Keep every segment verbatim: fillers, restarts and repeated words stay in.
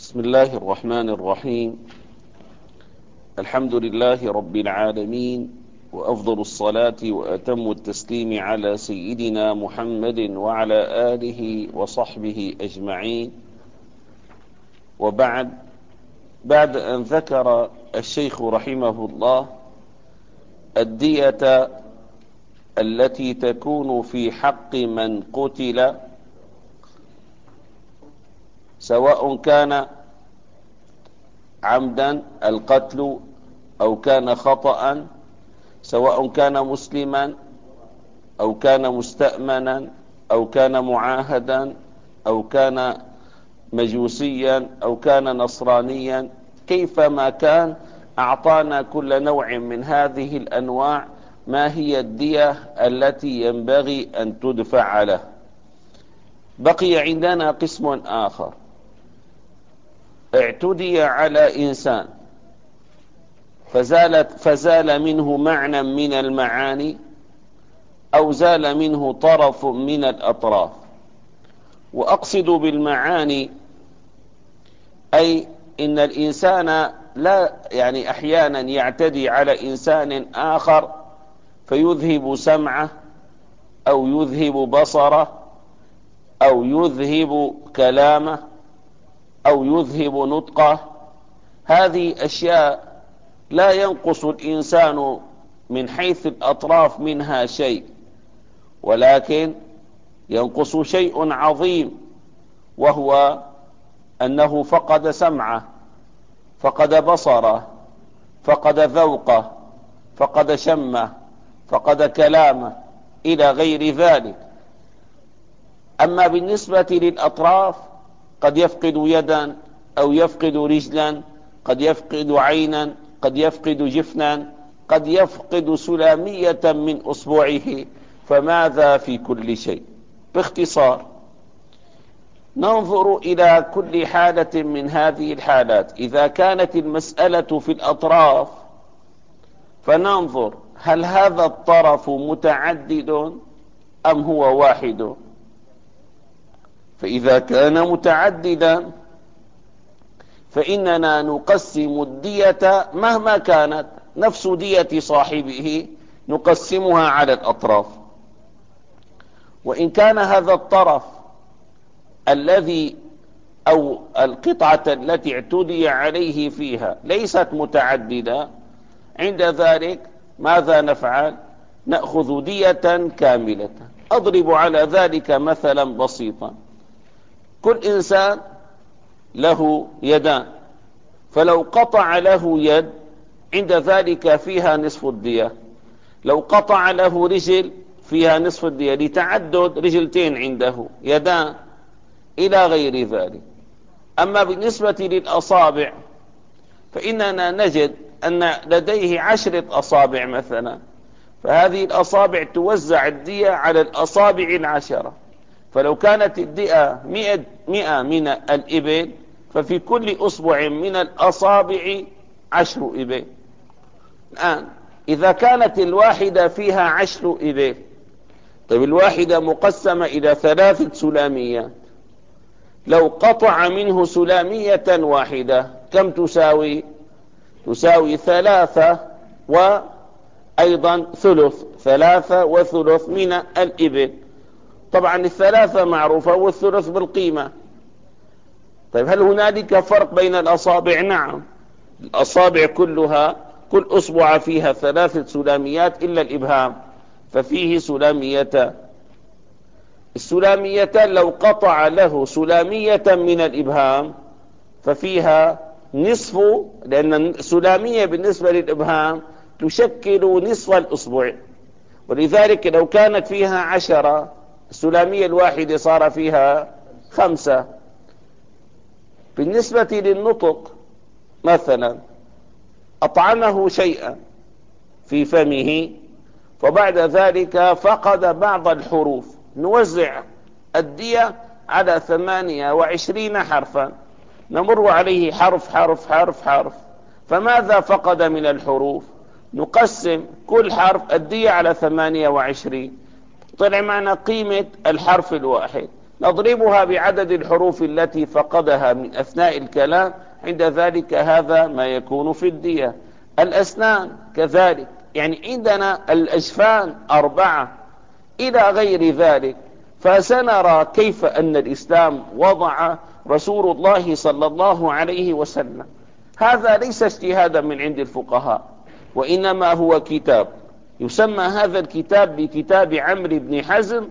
بسم الله الرحمن الرحيم. الحمد لله رب العالمين، وأفضل الصلاة وأتم التسليم على سيدنا محمد وعلى آله وصحبه أجمعين. وبعد بعد أن ذكر الشيخ رحمه الله الدية التي تكون في حق من قتل، سواء كان عمدا القتل أو كان خطأ، سواء كان مسلما أو كان مستأمنا أو كان معاهدا أو كان مجوسيا أو كان نصرانيا، كيفما كان أعطانا كل نوع من هذه الأنواع ما هي الدية التي ينبغي أن تدفع له. بقي عندنا قسم آخر: اعتدي على إنسان فزالت فزال منه معنى من المعاني أو زال منه طرف من الأطراف. وأقصد بالمعاني أي إن الإنسان لا يعني أحيانا يعتدي على إنسان آخر فيذهب سمعه أو يذهب بصره أو يذهب كلامه أو يذهب نطقه. هذه أشياء لا ينقص الإنسان من حيث الأطراف منها شيء، ولكن ينقص شيء عظيم، وهو أنه فقد سمعه، فقد بصره، فقد ذوقه، فقد شمه، فقد كلامه، إلى غير ذلك. أما بالنسبة للأطراف قد يفقد يدا أو يفقد رجلا، قد يفقد عينا، قد يفقد جفنا، قد يفقد سلامية من أصبعه، فماذا في كل شيء؟ باختصار ننظر إلى كل حالة من هذه الحالات. إذا كانت المسألة في الأطراف فننظر هل هذا الطرف متعدد أم هو واحد. فإذا كان متعددا فإننا نقسم الدية مهما كانت نفس دية صاحبه، نقسمها على الأطراف. وإن كان هذا الطرف الذي أو القطعة التي اعتدي عليه فيها ليست متعددة، عند ذلك ماذا نفعل؟ نأخذ دية كاملة. أضرب على ذلك مثلا بسيطا: كل إنسان له يدان، فلو قطع له يد عند ذلك فيها نصف الدية، لو قطع له رجل فيها نصف الدية لتعدد رجلتين عنده يدان إلى غير ذلك. أما بالنسبة للأصابع فإننا نجد أن لديه عشرة أصابع مثلا، فهذه الأصابع توزع الدية على الأصابع العشرة. فلو كانت الدية مئة, مئة من الإبل ففي كل أصبع من الأصابع عشر إبل. الآن إذا كانت الواحدة فيها عشر إبل، طيب الواحدة مقسمة إلى ثلاثة سلاميات، لو قطع منه سلامية واحدة كم تساوي؟ تساوي ثلاثة وأيضا ثلث، ثلاثة وثلث من الإبل. طبعا الثلاثة معروفة والثلث بالقيمة. طيب هل هنالك فرق بين الأصابع؟ نعم، الأصابع كلها كل أصبع فيها ثلاثة سلاميات إلا الإبهام ففيه سلاميتان. السلاميتان لو قطع له سلامية من الإبهام ففيها نصف، لأن السلامية بالنسبة للإبهام تشكل نصف الأصبع، ولذلك لو كانت فيها عشرة السلامية الواحدة صار فيها خمسة. بالنسبة للنطق مثلا، أطعمه شيئا في فمه وبعد ذلك فقد بعض الحروف، نوزع الدية على ثمانية وعشرين حرفا، نمر عليه حرف حرف حرف حرف، فماذا فقد من الحروف؟ نقسم كل حرف الدية على ثمانية وعشرين، طلع معنا قيمة الحرف الواحد. نضربها بعدد الحروف التي فقدها من أثناء الكلام، عند ذلك هذا ما يكون في الدية. الأسنان كذلك، يعني عندنا الأجفان أربعة إلى غير ذلك. فسنرى كيف أن الإسلام وضع رسول الله صلى الله عليه وسلم. هذا ليس اجتهادا من عند الفقهاء، وإنما هو كتاب يسمى هذا الكتاب بكتاب عمرو بن حزم،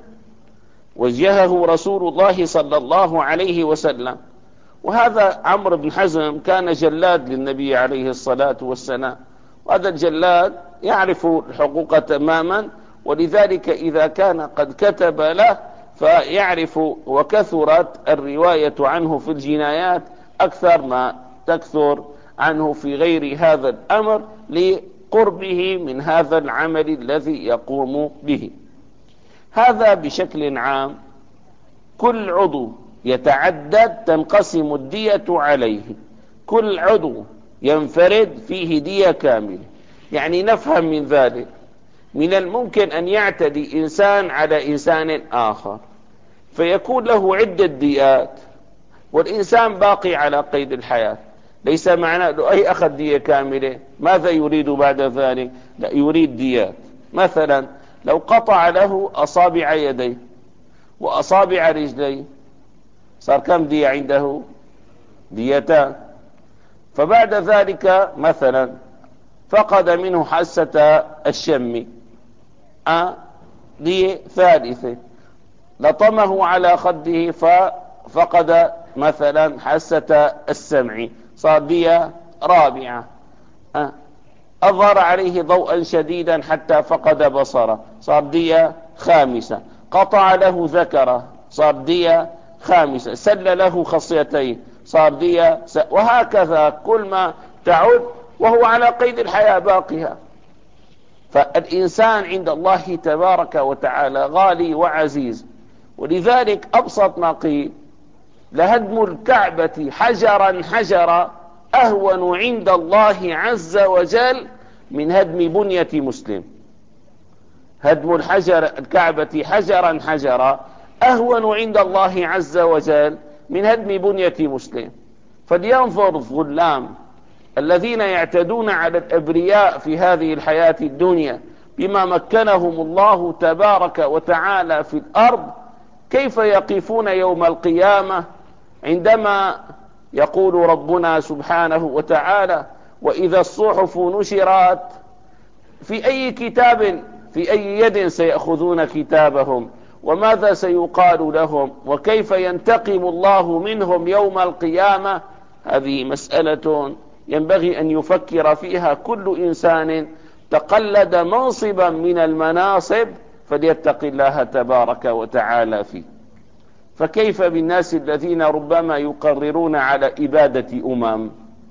وجهه رسول الله صلى الله عليه وسلم. وهذا عمرو بن حزم كان جلاد للنبي عليه الصلاة والسلام، وهذا الجلاد يعرف الحقوق تماما، ولذلك إذا كان قد كتب له فيعرف، وكثرت الرواية عنه في الجنايات أكثر ما تكثر عنه في غير هذا الأمر، لقربه من هذا العمل الذي يقوم به. هذا بشكل عام. كل عضو يتعدد تنقسم الدية عليه، كل عضو ينفرد فيه دية كاملة. يعني نفهم من ذلك من الممكن أن يعتدي إنسان على إنسان آخر فيكون له عدة ديات، والإنسان باقي على قيد الحياة، ليس معناه له أي أخذ دية كاملة. ماذا يريد بعد ذلك؟ لا، يريد ديات. مثلا لو قطع له أصابع يديه وأصابع رجليه، صار كم دية عنده؟ ديتان. فبعد ذلك مثلا فقد منه حاسة الشم، أه دية ثالثة. لطمه على خده ففقد مثلا حاسة السمع، صار دية رابعة. أه أظهر عليه ضوءا شديدا حتى فقد بصره، صار دية خامسة. قطع له ذكره، صار دية خامسة. سل له خصيتين، صار دية س... وهكذا كل ما تعد وهو على قيد الحياة باقيها. فالإنسان عند الله تبارك وتعالى غالي وعزيز، ولذلك أبسط ما قيل: لهدم الكعبة حجرا حجرا أهون عند الله عز وجل من هدم بنية مسلم. هدم الحجر الكعبة حجرا حجرا أهون عند الله عز وجل من هدم بنية مسلم. فلينظر الظلام الذين يعتدون على الأبرياء في هذه الحياة الدنيا بما مكنهم الله تبارك وتعالى في الأرض، كيف يقفون يوم القيامة عندما يقول ربنا سبحانه وتعالى: وإذا الصحف نشرت، في أي كتاب في أي يد سيأخذون كتابهم، وماذا سيقال لهم، وكيف ينتقم الله منهم يوم القيامة؟ هذه مسألة ينبغي أن يفكر فيها كل إنسان تقلد منصبا من المناصب، فليتق الله تبارك وتعالى فيه. فكيف بالناس الذين ربما يقررون على إبادة أمم،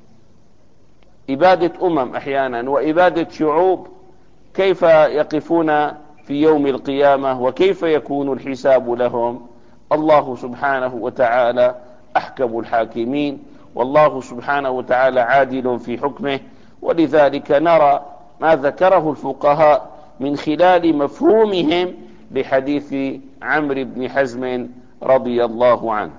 إبادة أمم أحيانا وإبادة شعوب، كيف يقفون في يوم القيامة وكيف يكون الحساب لهم؟ الله سبحانه وتعالى أحكم الحاكمين، والله سبحانه وتعالى عادل في حكمه. ولذلك نرى ما ذكره الفقهاء من خلال مفهومهم لحديث عمرو بن حزم رضي الله عنه.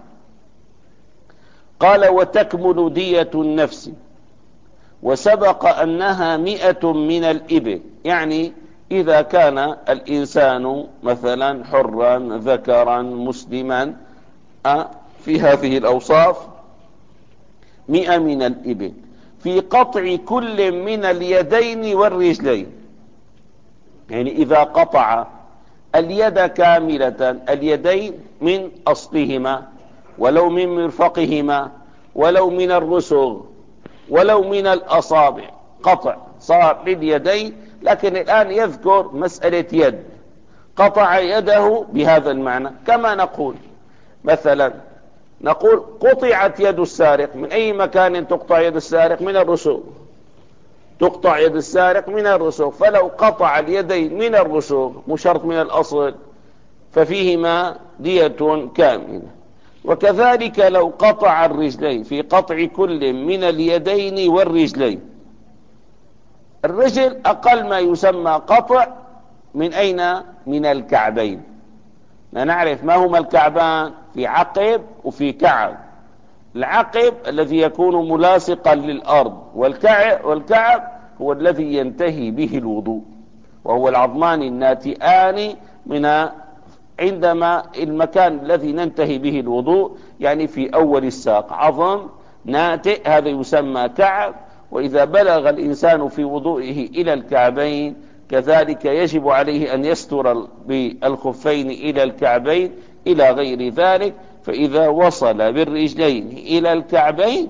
قال: وتكمل دية النفس، وسبق أنها مئة من الإبل. يعني إذا كان الإنسان مثلا حرا ذكرا مسلما في هذه الأوصاف، مئة من الإبل في قطع كل من اليدين والرجلين. يعني إذا قطع اليد كاملة، اليدين من أصلهما، ولو من مرفقهما، ولو من الرسغ، ولو من الأصابع، قطع صار لليدين. لكن الآن يذكر مسألة يد، قطع يده بهذا المعنى. كما نقول مثلا، نقول قطعت يد السارق. من أي مكان تقطع يد السارق؟ من الرسغ. تقطع يد السارق من الرسغ. فلو قطع اليدين من الرسغ مشرط من الأصل، ففيهما دية كاملة. وكذلك لو قطع الرجلين، في قطع كل من اليدين والرجلين. الرجل أقل ما يسمى قطع من أين؟ من الكعبين. نعرف ما هما الكعبان؟ في عقب وفي كعب. العقب الذي يكون ملاصقا للأرض، والكعب, والكعب هو الذي ينتهي به الوضوء، وهو العظمان الناتئان من عندما المكان الذي ننتهي به الوضوء، يعني في أول الساق عظم ناتئ، هذا يسمى كعب. وإذا بلغ الإنسان في وضوئه إلى الكعبين كذلك يجب عليه أن يستر بالخفين إلى الكعبين إلى غير ذلك. فإذا وصل بالرجلين إلى الكعبين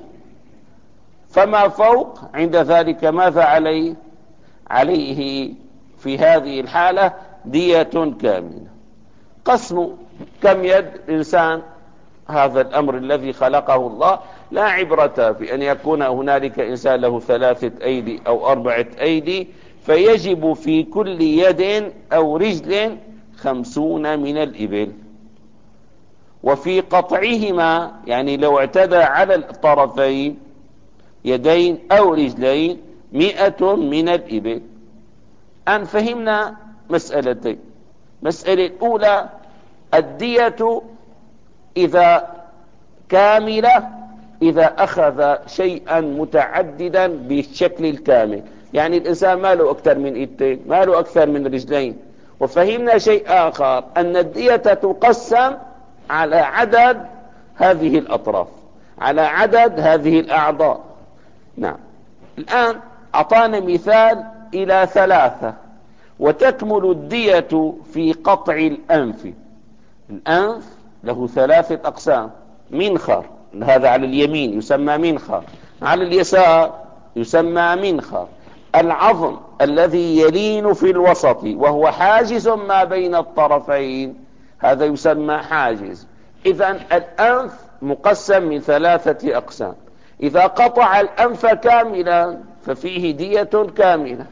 فما فوق عند ذلك ماذا عليه؟ عليه في هذه الحالة دية كاملة. قسم كم يد إنسان، هذا الأمر الذي خلقه الله، لا عبرة في أن يكون هنالك إنسان له ثلاثة أيدي أو أربعة أيدي، فيجب في كل يد أو رجل خمسون من الإبل. وفي قطعهما، يعني لو اعتدى على الطرفين يدين أو رجلين، مئة من الإبل. أن فهمنا مسألتين. مسألة الأولى الدية إذا كاملة إذا أخذ شيئا متعددا بالشكل الكامل، يعني الإنسان ما له أكثر من إيدين، ما له أكثر من رجلين. وفهمنا شيء آخر، أن الدية تقسم على عدد هذه الأطراف، على عدد هذه الأعضاء. نعم. الآن أعطانا مثال إلى ثلاثة. وتكمل الدية في قطع الأنف. الأنف له ثلاثة أقسام: منخر، هذا على اليمين يسمى منخر، على اليسار يسمى منخر. العظم الذي يلين في الوسط وهو حاجز ما بين الطرفين، هذا يسمى حاجز. إذن الأنف مقسم من ثلاثة أقسام. إذا قطع الأنف كاملا ففيه دية كاملة.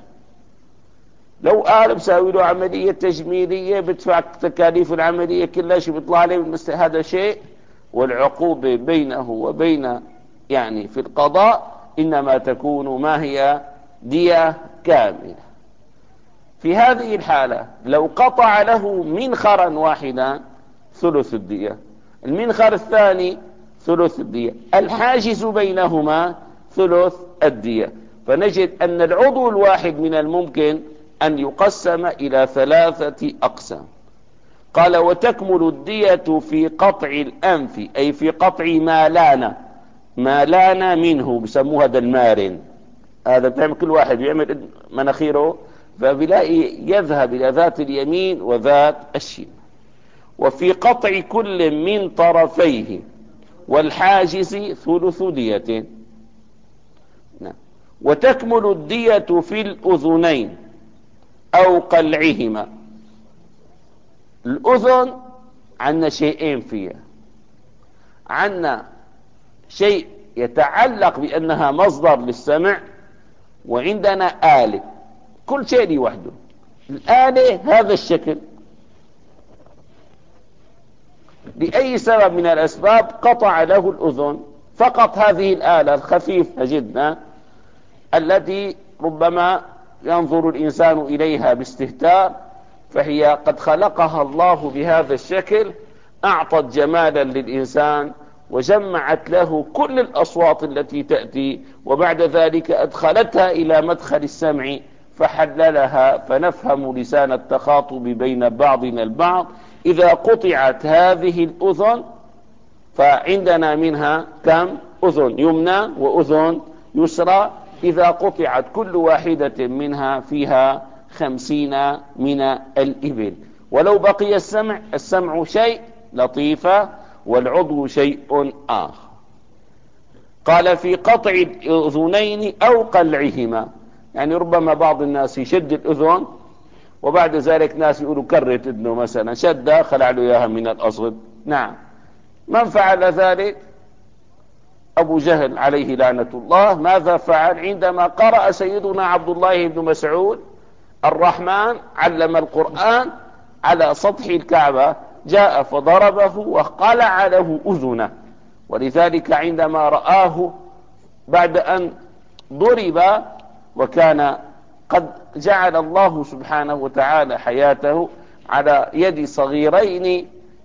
لو قال بساوي له عملية تجميلية بدفع تكاليف العملية كلها، شو بيطلع عليه هذا شيء. والعقوبة بينه وبين يعني في القضاء إنما تكون ما هي دية كاملة. في هذه الحالة لو قطع له منخرا واحدا ثلث الدية، المنخر الثاني ثلث الدية، الحاجز بينهما ثلث الدية. فنجد أن العضو الواحد من الممكن أن يقسم إلى ثلاثة أقسام. قال: وتكمل الدية في قطع الأنف، أي في قطع ما لان ما لان منه، بسموه هذا المارن. هذا بتعمل كل واحد بيعمل مناخيره فبيلاقي يذهب إلى ذات اليمين وذات الشمال. وفي قطع كل من طرفيه والحاجز ثلث دية. نعم. وتكمل الدية في الأذنين أو قلعهما. الأذن عندنا شيئين فيها، عندنا شيء يتعلق بأنها مصدر للسمع، وعندنا آلة. كل شيء لوحده. الآلة هذا الشكل، لأي سبب من الأسباب قطع له الأذن، فقط هذه الآلة الخفيفة جدا التي ربما ينظر الإنسان إليها باستهتار، فهي قد خلقها الله بهذا الشكل، أعطت جمالا للإنسان وجمعت له كل الأصوات التي تأتي، وبعد ذلك أدخلتها إلى مدخل السمع فحللها، فنفهم لسان التخاطب بين بعضنا البعض. إذا قطعت هذه الأذن فعندنا منها كم؟ أذن يمنى وأذن يسرى. إذا قطعت كل واحدة منها فيها خمسين من الإبل. ولو بقي السمع، السمع شيء لطيفة والعضو شيء آخر. قال: في قطع الأذنين أو قلعهما، يعني ربما بعض الناس يشد الأذن وبعد ذلك ناس يقولوا كرت ابنه مثلا، شد خلع له إياها من الأصل. نعم. من فعل ذلك؟ أبو جهل عليه لعنة الله. ماذا فعل عندما قرأ سيدنا عبد الله بن مسعود: الرحمن علم القرآن على سطح الكعبة، جاء فضربه وقلع له أذنه. ولذلك عندما رآه بعد أن ضرب، وكان قد جعل الله سبحانه وتعالى حياته على يد صغيرين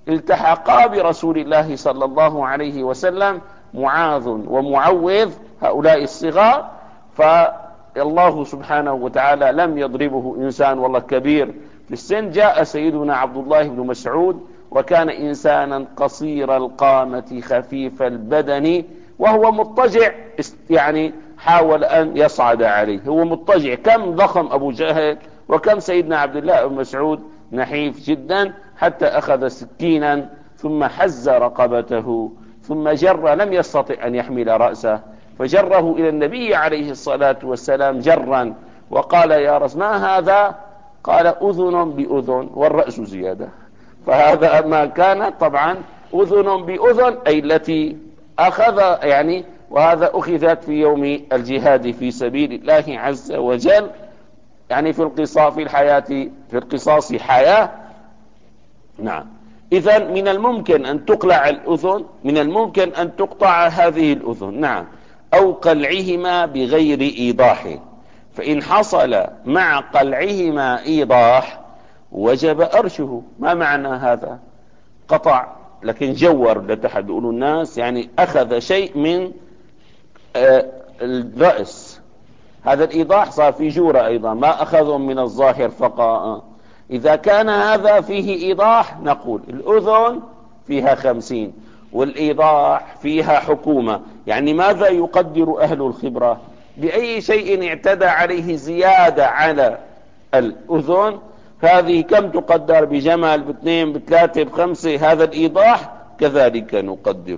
التحقا برسول الله صلى الله عليه وسلم، معاذ ومعوذ هؤلاء الصغار، فالله سبحانه وتعالى لم يضربه إنسان والله كبير في السن. جاء سيدنا عبد الله بن مسعود وكان إنسانا قصير القامة خفيف البدن، وهو مضطجع، يعني حاول أن يصعد عليه، هو مضطجع. كم ضخم أبو جهل وكم سيدنا عبد الله بن مسعود نحيف جدا، حتى أخذ سكينا ثم حز رقبته ثم جر، لم يستطع أن يحمل رأسه فجره إلى النبي عليه الصلاة والسلام جرا، وقال يا رسول ما هذا؟ قال أذن بأذن والرأس زيادة. فهذا ما كان طبعا أذن بأذن أي التي أخذ يعني، وهذا أخذت في يوم الجهاد في سبيل الله عز وجل، يعني في القصاص في الحياة في القصاص حياة. نعم. إذا من الممكن أن تقلع الأذن، من الممكن أن تقطع هذه الأذن، نعم، أو قلعهما بغير إيضاح. فإن حصل مع قلعهما إيضاح وجب أرشه. ما معنى هذا؟ قطع لكن جور لتحد يقولوا الناس، يعني أخذ شيء من آه الرأس، هذا الإيضاح صار في جورة أيضا، ما أخذهم من الظاهر فقط. إذا كان هذا فيه إيضاح نقول الأذن فيها خمسين والإيضاح فيها حكومة. يعني ماذا يقدر أهل الخبرة؟ بأي شيء اعتدى عليه زيادة على الأذن، هذه كم تقدر؟ بجمل، باثنين، بثلاثة، بخمسة. هذا الإيضاح كذلك نقدر.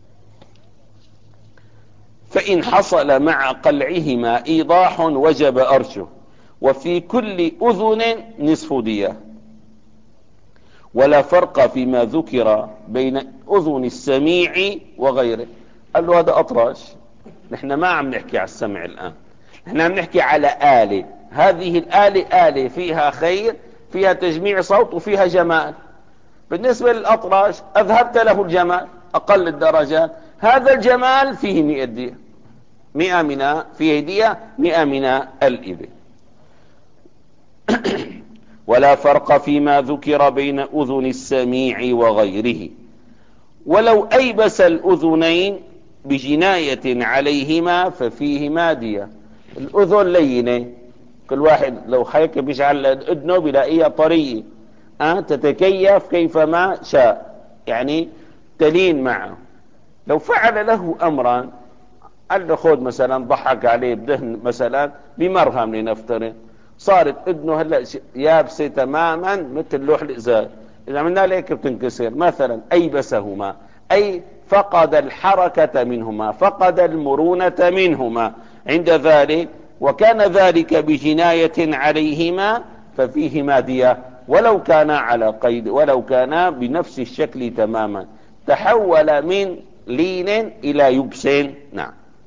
فإن حصل مع قلعهما إيضاح وجب أرشه، وفي كل أذن نصف دية، ولا فرق فيما ذكر بين أذن السميع وغيره. قال له هذا أطرش، نحن ما عم نحكي على السمع الآن، نحن عم نحكي على آلة. هذه الآلة آلة فيها خير، فيها تجميع صوت وفيها جمال. بالنسبة للأطرش أذهبت له الجمال أقل الدرجات، هذا الجمال فيه مئة دية، مئة من فيه دية مئة من الإبل. ولا فرق فيما ذكر بين أذن السميع وغيره، ولو أيبس الأذنين بجناية عليهما ففيهما دية. الأذن لينة، كل واحد لو هيك بيجعل أذنه بلاقيها طرية، أه تتكيف كيفما شاء، يعني تلين معه. لو فعل له أمرا، قال له خذ مثلا، ضحك عليه بدهن مثلا بمرهم لنفترض، صارت اذنه هلا يابسه تماما مثل لوح الازاز، اذا عملنا له هيك بتنكسر مثلا. ايبسهما اي فقد الحركه منهما، فقد المرونه منهما عند ذلك، وكان ذلك بجنايه عليهما ففيهما دية، ولو كان على قيد، ولو كان بنفس الشكل تماما، تحول من لين الى يبس. نعم،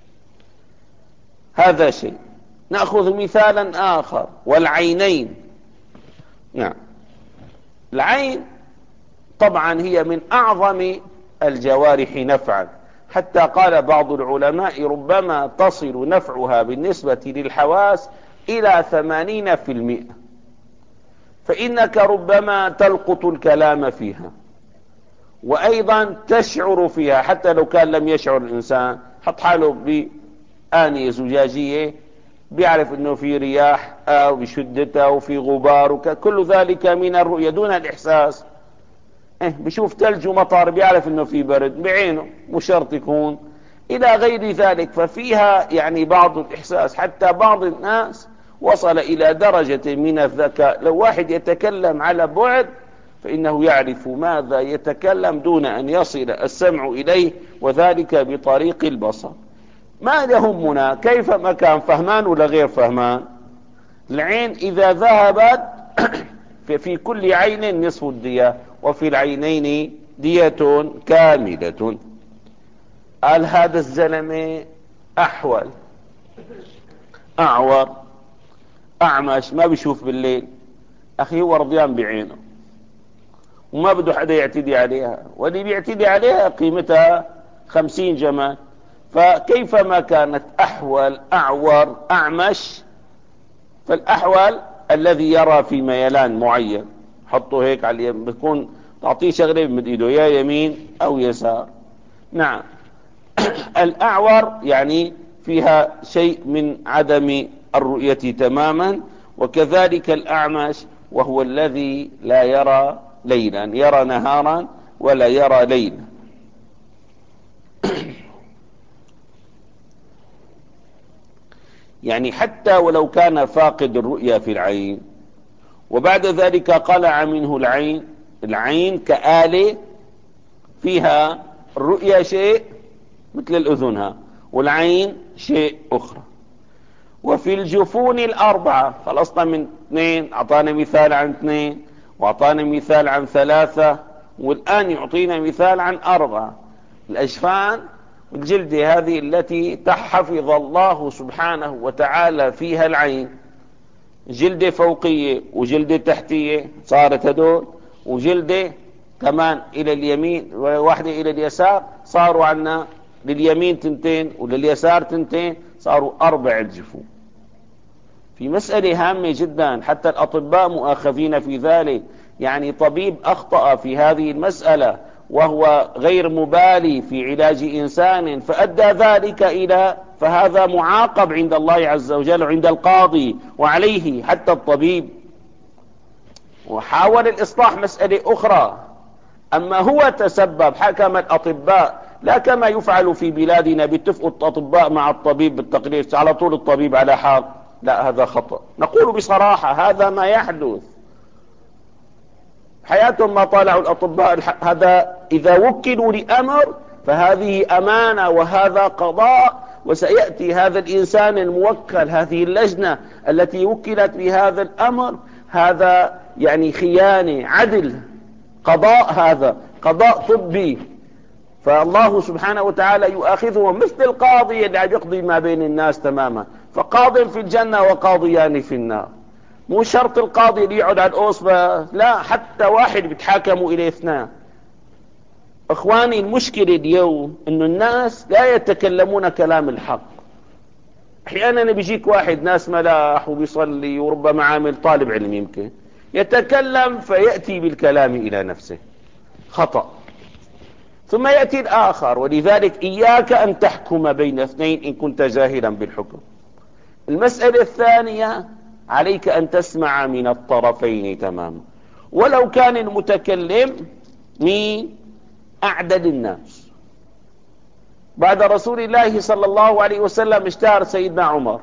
هذا شيء. نأخذ مثالا آخر، والعينين. نعم، العين طبعا هي من أعظم الجوارح نفعا، حتى قال بعض العلماء ربما تصل نفعها بالنسبة للحواس إلى ثمانين في المئة، فإنك ربما تلقط الكلام فيها، وأيضا تشعر فيها، حتى لو كان لم يشعر الإنسان، حط حاله بآنية زجاجية بيعرف انه في رياح او بشدتها وفي غبار وكل ذلك من الرؤية دون الاحساس. اه بيشوف ثلج ومطر بيعرف انه في برد بعينه، مش شرط يكون الى غير ذلك. ففيها يعني بعض الاحساس، حتى بعض الناس وصل الى درجة من الذكاء، لو واحد يتكلم على بعد فانه يعرف ماذا يتكلم دون ان يصل السمع اليه، وذلك بطريق البصر. ما يهمنا كيف ما كان، فهمان ولا غير فهمان. العين إذا ذهبت في كل عين نصف الدية، وفي العينين دية كاملة. قال هذا الزلمة أحول، أعور، أعمش، ما بيشوف بالليل. أخي هو رضيان بعينه وما بده حدا يعتدي عليها، واللي بيعتدي عليها قيمتها خمسين جمال. فكيفما كانت أحول، أعور، أعمش، فالأحول الذي يرى في ميلان معين، حطه هيك على اليم، بيكون تعطيه شغلة بمد ايده، يا يمين او يسار. نعم. الأعور يعني فيها شيء من عدم الرؤية تماما، وكذلك الأعمش وهو الذي لا يرى ليلا، يرى نهارا ولا يرى ليلا. يعني حتى ولو كان فاقد الرؤية في العين وبعد ذلك قلع منه العين، العين كآلة فيها الرؤية شيء مثل الأذنها، والعين شيء أخرى. وفي الجفون الأربعة، خلصنا من اثنين، أعطانا مثال عن اثنين، وأعطانا مثال عن ثلاثة، والآن يعطينا مثال عن أربعة. الأجفان الجلدة هذه التي تحفظ الله سبحانه وتعالى فيها العين، جلدة فوقية وجلدة تحتية صارت هدول، وجلدة كمان إلى اليمين وواحدة إلى اليسار، صاروا عنا لليمين تنتين ولليسار تنتين، صاروا أربع الجفون. في مسألة هامة جدا، حتى الأطباء مؤاخذين في ذلك. يعني طبيب أخطأ في هذه المسألة وهو غير مبالي في علاج إنسان فأدى ذلك إلى، فهذا معاقب عند الله عز وجل وعند القاضي وعليه حتى الطبيب. وحاول الإصلاح مسألة أخرى، أما هو تسبب، حكم الأطباء لا كما يفعل في بلادنا باتفق الأطباء مع الطبيب بالتقرير على طول الطبيب على حق، لا هذا خطأ. نقول بصراحة هذا ما يحدث، حياتهم ما طالعوا الأطباء هذا. إذا وكلوا لأمر فهذه أمانة وهذا قضاء، وسيأتي هذا الإنسان الموكل، هذه اللجنة التي وكلت بهذا الأمر، هذا يعني خيانة، عدل، قضاء، هذا قضاء طبي. فالله سبحانه وتعالى يؤاخذهم مثل القاضي اللي عم يقضي ما بين الناس تماما، فقاض في الجنة وقاضيان في النار. مو شرط القاضي اللي يقعد على الأوصبة، لا، حتى واحد بيتحاكموا إليه اثنان. اخواني المشكلة اليوم انه الناس لا يتكلمون كلام الحق. احيانا بيجيك واحد ناس ملاح وبيصلي وربما عامل طالب علم، يمكن يتكلم فيأتي بالكلام الى نفسه، خطأ. ثم يأتي الآخر. ولذلك إياك أن تحكم بين اثنين إن كنت جاهلا بالحكم. المسألة الثانية، عليك أن تسمع من الطرفين تماما، ولو كان المتكلم مين؟ أعدل الناس. بعد رسول الله صلى الله عليه وسلم اشتهر سيدنا عمر،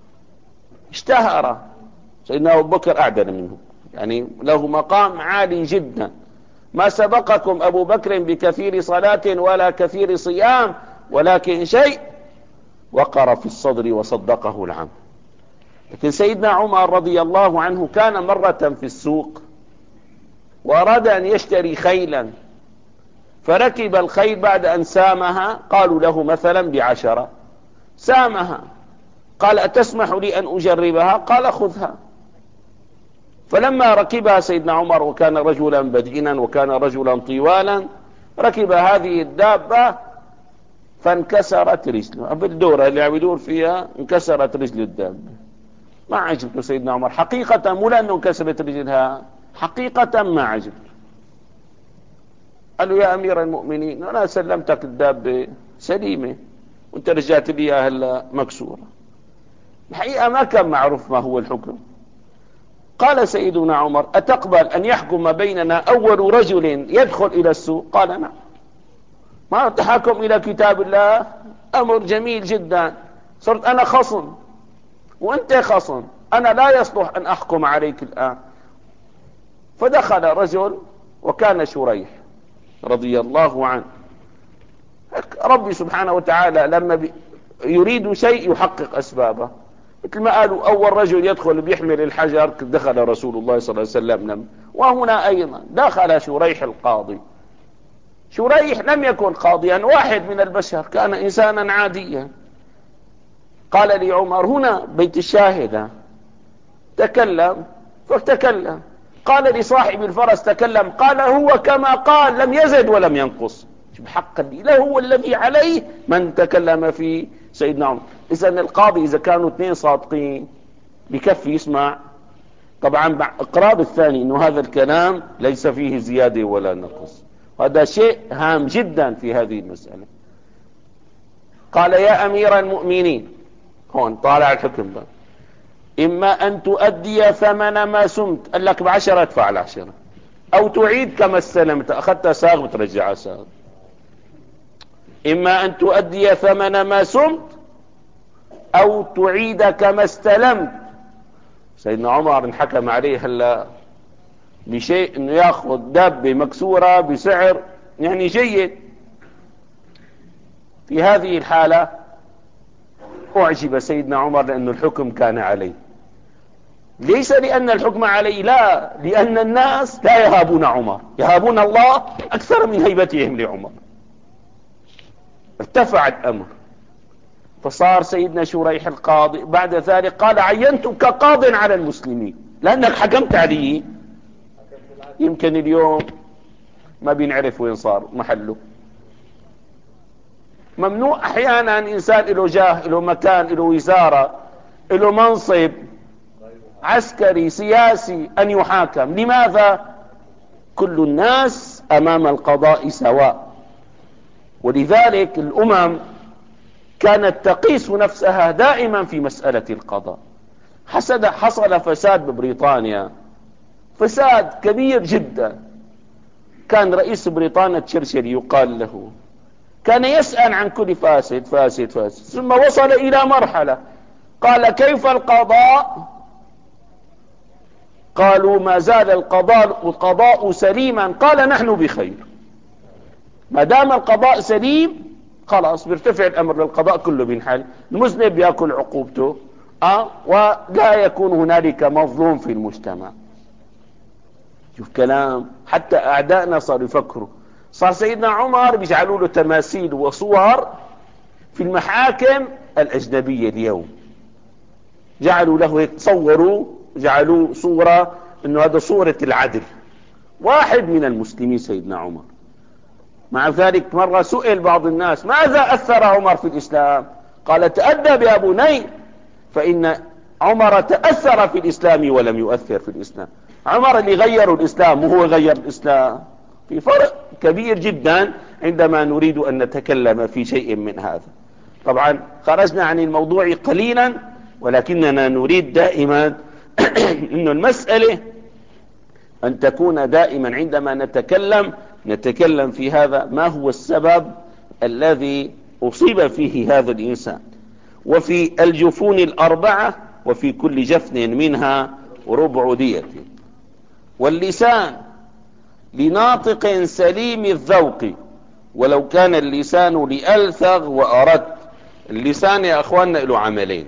اشتهر. سيدنا أبو بكر أعدل منه، يعني له مقام عالي جدا. ما سبقكم أبو بكر بكثير صلاة ولا كثير صيام، ولكن شيء وقر في الصدر وصدقه العام. لكن سيدنا عمر رضي الله عنه كان مرة في السوق وأراد أن يشتري خيلا، فركب الخيل بعد أن سامها، قالوا له مثلا بعشرة، سامها، قال أتسمح لي أن أجربها؟ قال خذها. فلما ركبها سيدنا عمر، وكان رجلا بدينا وكان رجلا طوالا، ركب هذه الدابة فانكسرت رجله، بالدورة اللي عم يدور فيها انكسرت رجل الدابة. ما عجبته سيدنا عمر حقيقة، مو لأنه انكسرت رجلها، حقيقة ما عجبته. قال له يا أمير المؤمنين، أنا سلمتك الدابة سليمة وانت رجعت لي هلا مكسورة. الحقيقة ما كان معروف ما هو الحكم. قال سيدنا عمر أتقبل أن يحكم بيننا أول رجل يدخل إلى السوق؟ قال نعم. ما تحكم إلى كتاب الله؟ أمر جميل جدا. صرت أنا خصم وأنت خصم، أنا لا يصلح أن أحكم عليك الآن. فدخل رجل وكان شريح رضي الله عنه. ربي سبحانه وتعالى لما يريد شيء يحقق أسبابه، مثل ما قالوا أول رجل يدخل بيحمل الحجر دخل رسول الله صلى الله عليه وسلم، وهنا أيضا دخل شريح القاضي. شريح لم يكن قاضيا، واحد من البشر، كان إنسانا عاديا. قال لي عمر هنا بيت الشاهدة، تكلم فتكلم. قال لصاحب الفرس تكلم، قال هو كما قال، لم يزد ولم ينقص. بحق لا هو الذي عليه من تكلم في سيدنا عمر. إذن القاضي إذا كانوا اثنين صادقين بكفي يسمع، طبعا اقرار الثاني انه هذا الكلام ليس فيه زيادة ولا نقص، هذا شيء هام جدا في هذه المسألة. قال يا امير المؤمنين، هون طالع الحكم بقى، اما ان تؤدي ثمن ما سمت، قال لك بعشرة ادفع العشرة، او تعيد كما استلمت، اخذتها ساغ بترجعها ساغ. اما ان تؤدي ثمن ما سمت او تعيد كما استلمت. سيدنا عمر انحكم عليه هلا بشيء انه ياخذ دابة مكسورة بسعر يعني جيد. في هذه الحالة اعجب سيدنا عمر لانه الحكم كان عليه، ليس لان الحكم عليه، لا، لان الناس لا يهابون عمر، يهابون الله اكثر من هيبتهم لعمر. ارتفع الامر، فصار سيدنا شريح القاضي بعد ذلك قال عينتك قاض على المسلمين لانك حكمت عليه. يمكن اليوم ما بينعرف وين صار محله. ممنوع احيانا انسان له جاه، له مكان، له وزارة، له منصب عسكري سياسي ان يحاكم. لماذا؟ كل الناس امام القضاء سواء. ولذلك الامم كانت تقيس نفسها دائما في مسألة القضاء. حسد حصل فساد ببريطانيا، فساد كبير جدا. كان رئيس بريطانيا تشرشل يقال له، كان يسأل عن كل فاسد فاسد فاسد، ثم وصل الى مرحلة قال كيف القضاء؟ قالوا ما زال القضاء القضاء سليما. قال نحن بخير، ما دام القضاء سليم خلاص بيرتفع الامر للقضاء كله بينحل، المذنب بياكل عقوبته اه ولا يكون هنالك مظلوم في المجتمع. شوف كلام، حتى اعدائنا صاروا يفكروا. صار سيدنا عمر بيجعلوا له تماثيل وصور في المحاكم الاجنبية اليوم، جعلوا له هيك، صوروا جعلوا صورة انه هذا صورة العدل، واحد من المسلمين سيدنا عمر. مع ذلك مرة سئل بعض الناس ماذا اثر عمر في الاسلام؟ قال تأدب يا بني، فان عمر تأثر في الاسلام ولم يؤثر في الاسلام. عمر اللي غير الاسلام وهو غير الاسلام. في فرق كبير جدا عندما نريد ان نتكلم في شيء من هذا. طبعا خرجنا عن الموضوع قليلا، ولكننا نريد دائما انه المسألة ان تكون دائما عندما نتكلم نتكلم في هذا ما هو السبب الذي اصيب فيه هذا الانسان. وفي الجفون الاربعة وفي كل جفن منها ربع دية. واللسان لناطق سليم الذوق ولو كان اللسان لألثغ وأردت. اللسان يا اخواننا له عملين.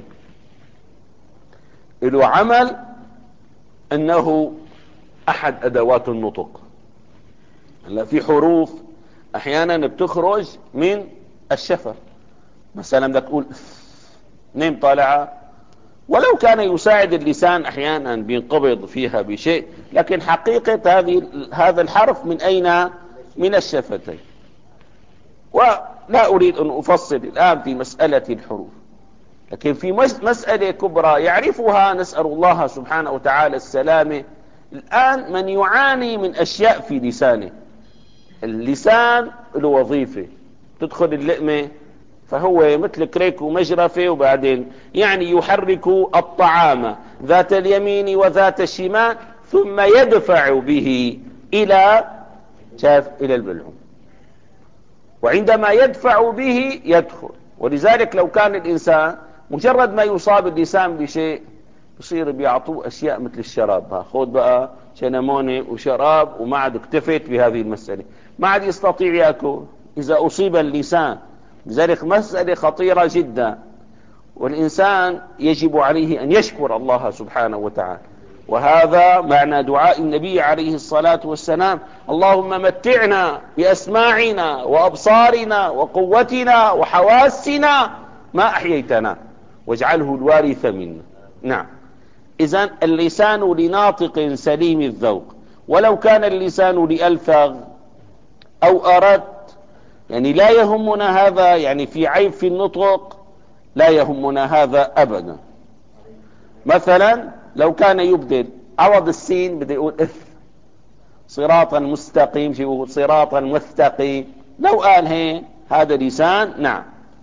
له عمل انه احد ادوات النطق. هلا في حروف احيانا بتخرج من الشفة، مثلا بدك تقول نيم طالعة، ولو كان يساعد اللسان احيانا بينقبض فيها بشيء، لكن حقيقة هذه هذا الحرف من اين؟ من الشفتين. ولا اريد ان افصل الان في مسألة الحروف، لكن في مسألة كبرى يعرفها نسأل الله سبحانه وتعالى السلامة. الآن من يعاني من أشياء في لسانه، اللسان له وظيفة، تدخل اللقمة فهو مثل كريك ومجرفة، وبعدين يعني يحرك الطعام ذات اليمين وذات الشمال، ثم يدفع به إلى شاف إلى البلعوم، وعندما يدفع به يدخل. ولذلك لو كان الإنسان مجرد ما يصاب اللسان بشيء يصير بيعطوه اشياء مثل الشراب، ها خذ بقى شنموني وشراب، وما عاد اكتفت بهذه المسألة، ما عاد يستطيع يأكل اذا اصيب اللسان. لذلك مسألة خطيرة جدا، والانسان يجب عليه ان يشكر الله سبحانه وتعالى. وهذا معنى دعاء النبي عليه الصلاة والسلام: اللهم متعنا بأسماعنا وأبصارنا وقوتنا وحواسنا ما أحييتنا واجعله الوارث منا. نعم، إذن اللسان لناطق سليم الذوق، ولو كان اللسان لألثغ أو أردت، يعني لا يهمنا هذا، يعني في عيب في النطق لا يهمنا هذا أبدا. مثلا لو كان يبدل عوض السين بده يقول اث، صراطا مستقيم، شو يقول صراطا مستقيم. لو قال هيك هذا لسان نعم.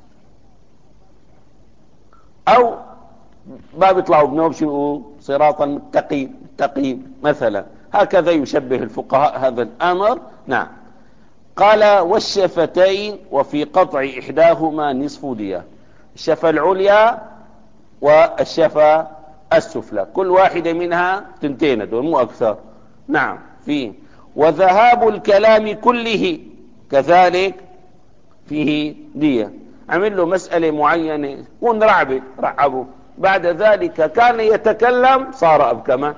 او ما بيطلعوا بنوب، شو يقول صراطا متقيم متقيم مثلا. هكذا يشبه الفقهاء هذا الامر. نعم. قال والشفتين وفي قطع احداهما نصف دية، الشفة العليا والشفة السفلى كل واحدة منها تنتين دول مو اكثر. نعم. فيه وذهاب الكلام كله كذلك فيه دية. عمل له مسألة معينة كون رعبة رعبه، بعد ذلك كان يتكلم صار أبكما.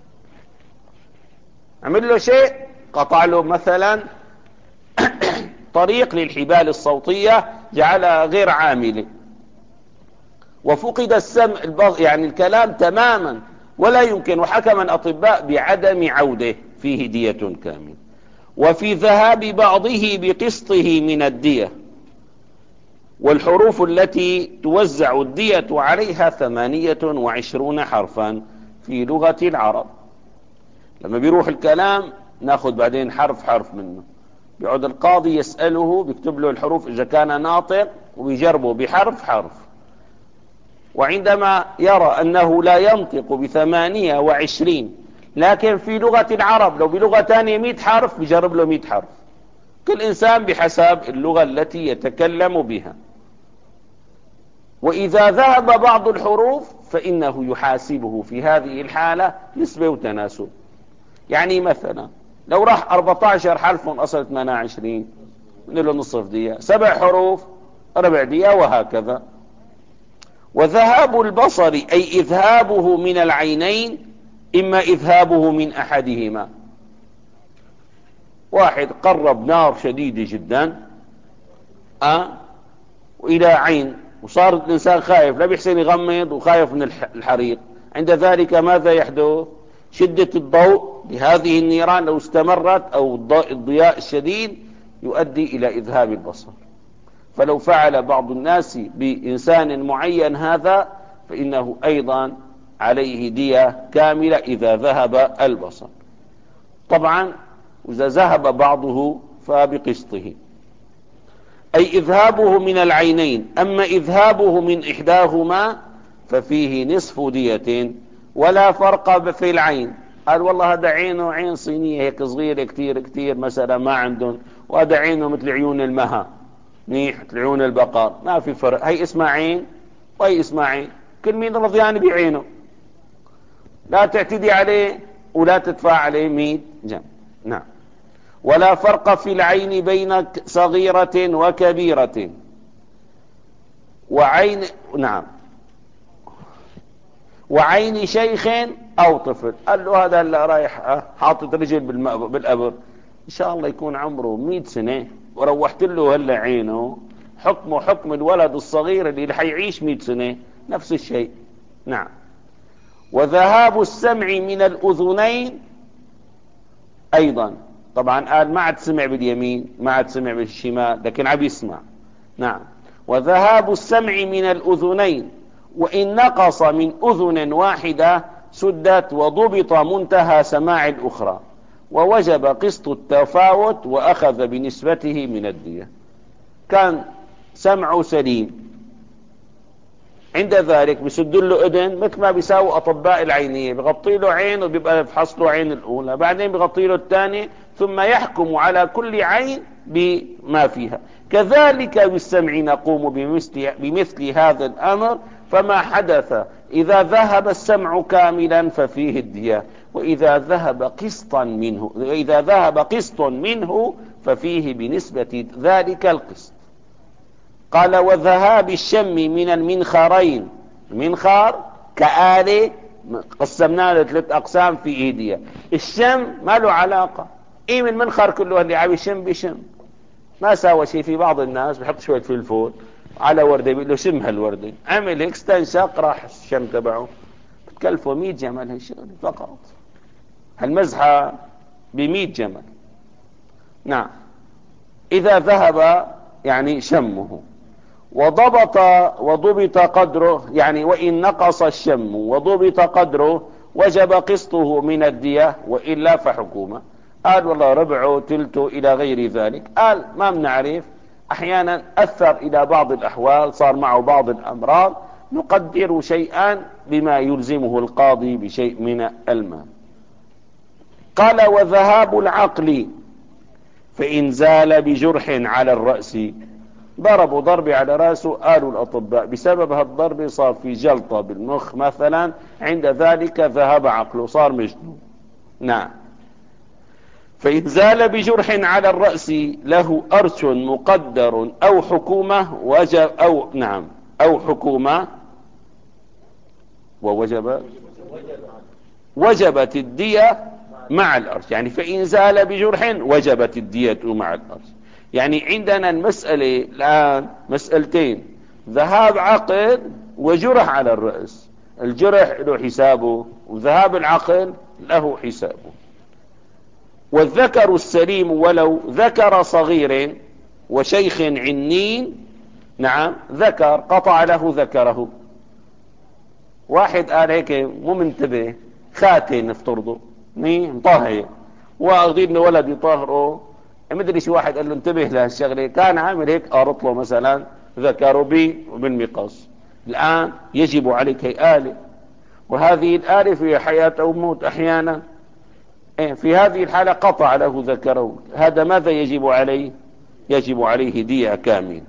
عمل له شيء قطع له مثلا طريق للحبال الصوتية جعلها غير عاملة، وفقد السمع يعني الكلام تماما ولا يمكن، وحكم الأطباء بعدم عوده، فيه دية كاملة. وفي ذهاب بعضه بقسطه من الدية. والحروف التي توزع الدية عليها ثمانية وعشرون حرفا في لغة العرب. لما بيروح الكلام ناخذ بعدين حرف حرف منه، بيقعد القاضي يسأله بيكتب له الحروف إذا كان ناطق وبيجربه بحرف حرف، وعندما يرى أنه لا ينطق بثمانية وعشرين لكن في لغة العرب لو بلغة ثانية مئة حرف بيجرب له مئة حرف، كل إنسان بحسب اللغة التي يتكلم بها. وإذا ذهب بعض الحروف فإنه يحاسبه في هذه الحالة نسبة وتناسب. يعني مثلا لو راح أربعة عشر حرف من أصل ثمانية وعشرين له نصف دية، سبع حروف ربع دية، وهكذا. وذهاب البصر أي إذهابه من العينين، إما إذهابه من أحدهما. واحد قرب نار شديدة جدا أه؟ وإلى عين، وصار الإنسان خايف لا بيحسن يغمض وخايف من الحريق، عند ذلك ماذا يحدث؟ شدة الضوء لهذه النيران لو استمرت أو الضياء الشديد يؤدي إلى إذهاب البصر. فلو فعل بعض الناس بإنسان معين هذا فإنه أيضا عليه دية كاملة إذا ذهب البصر. طبعا إذا ذهب بعضه فبقسطه أي إذهابه من العينين. أما إذهابه من إحداهما ففيه نصف دية، ولا فرق في العين. قال والله هذا عينه عين صينية هيك صغيرة كتير كتير مثلا ما عندهم، وهذا عينه مثل عيون المها منيح مثل عيون البقر، ما في فرق. هي اسمها عين وهي اسمها عين، كل مين رضيان بعينه، لا تعتدي عليه ولا تدفع عليه ميت جنب. نعم. ولا فرق في العين بين صغيرة وكبيرة وعين نعم وعين شيخ أو طفل. قال له هذا اللي رايح حاطط رجل بالقبر إن شاء الله يكون عمره مئة سنة وروحت له هلا عينه، حكمه حكم الولد الصغير اللي حيعيش مئة سنة، نفس الشيء. نعم. وذهاب السمع من الأذنين أيضا. طبعا قال ما عاد سمع باليمين ما عاد سمع بالشمال لكن عم يسمع. نعم. وذهاب السمع من الأذنين، وإن نقص من أذن واحدة سدت وضبط منتهى سماع الأخرى، ووجب قسط التفاوت وأخذ بنسبته من الدية. كان سمعه سليم، عند ذلك بيسد له اذن مثل ما بيساوي اطباء العينيه، بغطي له عين وبيبقى يفحص له عين الاولى، بعدين بغطي له الثانيه، ثم يحكم على كل عين بما فيها. كذلك بالسمع نقوم بمثل, بمثل هذا الامر. فما حدث اذا ذهب السمع كاملا ففيه الدية، واذا ذهب قسطا منه اذا ذهب قسط منه ففيه بنسبة ذلك القسط. قال وذهاب الشم من المنخرين، المنخار كآلة قسمناه لثلاث أقسام في إيديا. الشم ما له علاقة، إيه من المنخر كله اللي عم يشم بشم ما ساوى شيء. في بعض الناس بحط شوية فلفل على وردة بيقول له شم هالوردة، عمل هيك استنشق راح الشم تبعه، بتكلفه مئة جمل هالشغل فقط، هالمزحة بمئة جمل. نعم. إذا ذهب يعني شمه وضبط وضبط قدره، يعني وإن نقص الشم وضبط قدره وجب قسطه من الدية وإلا فحكومة. قال والله ربعه تلته إلى غير ذلك. قال ما بنعرف، أحيانا أثر إلى بعض الأحوال، صار معه بعض الأمراض، نقدر شيئا بما يلزمه القاضي بشيء من المال. قال وذهاب العقل فإن زال بجرح على الرأس. ضربوا ضرب على رأسه، قالوا الأطباء بسبب هالضرب صار في جلطة بالمخ مثلا، عند ذلك ذهب عقله، صار مجنون. نعم. فإن زال بجرح على الرأس له أرش مقدر أو حكومة وجب أو نعم أو حكومة ووجب وجبت الدية مع الأرش. يعني فإن زال بجرح وجبت الدية مع الأرش. يعني عندنا المسألة الآن مسألتين: ذهاب عقل وجرح على الرأس. الجرح له حسابه وذهاب العقل له حسابه. والذكر السليم ولو ذكر صغير وشيخ عنين. نعم، ذكر قطع له ذكره. واحد قال هيك مو منتبه، خاتن نفترضه مطهر، واخذين ولد يطهره، مدري شو، واحد قال له انتبه لهالشغله، كان عامل هيك قارط له مثلا ذكره بي وبالمقص. الان يجب عليك هي آلة، وهذه الآلة في حياة او موت احيانا. في هذه الحالة قطع له ذكره، هذا ماذا يجب عليه؟ يجب عليه دية كامل.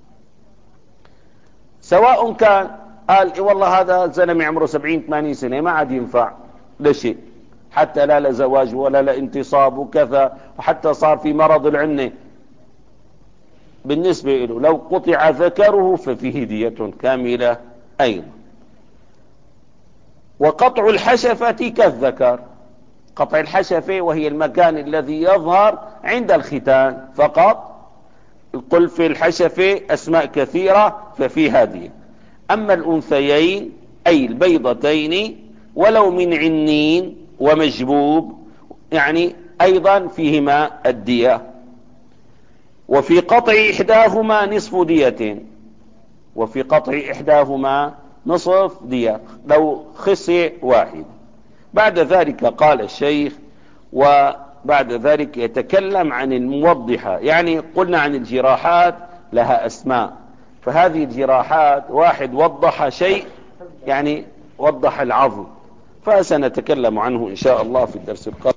سواء كان قال إيه والله هذا زلمة عمره سبعين ثمانين سنة ما عاد ينفع لشيء، حتى لا لزواج ولا لانتصاب وكذا، وحتى صار في مرض العنة، بالنسبة له لو قطع ذكره ففيه دية كاملة أيضا. وقطع الحشفة كالذكر. قطع الحشفة وهي المكان الذي يظهر عند الختان فقط، قل في الحشفة أسماء كثيرة ففيها دية. أما الأنثيين أي البيضتين ولو من عنين ومجبوب يعني أيضا فيهما الدية. وفي قطع إحداهما نصف دية. وفي قطع إحداهما نصف دية لو خصي واحد. بعد ذلك قال الشيخ وبعد ذلك يتكلم عن الموضحة. يعني قلنا عن الجراحات لها أسماء، فهذه الجراحات واحد وضح شيء يعني وضح العظم، فسنتكلم عنه إن شاء الله في الدرس القادم.